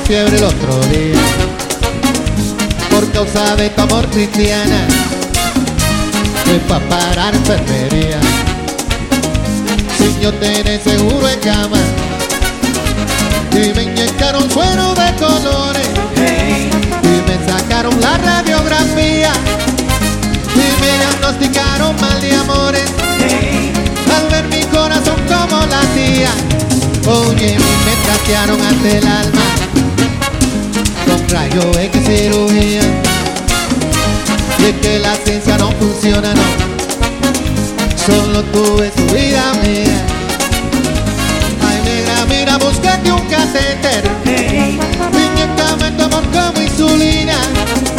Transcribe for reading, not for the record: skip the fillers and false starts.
fiebre el otro día por causa de tu amor, cristiana. Fue pa' parar enfermería sin yo tener seguro en cama, y me inyectaron suero de colores, y me sacaron la radiografía, y me diagnosticaron mal de amores, al ver mi corazón como latía. Oye, me trastearon ante el alma con rayo X cirugía, y es que la ciencia no funciona, no, solo tú es tu vida mía. Ay, negra, mira, búscate un catéter, inyectame tu amor como insulina,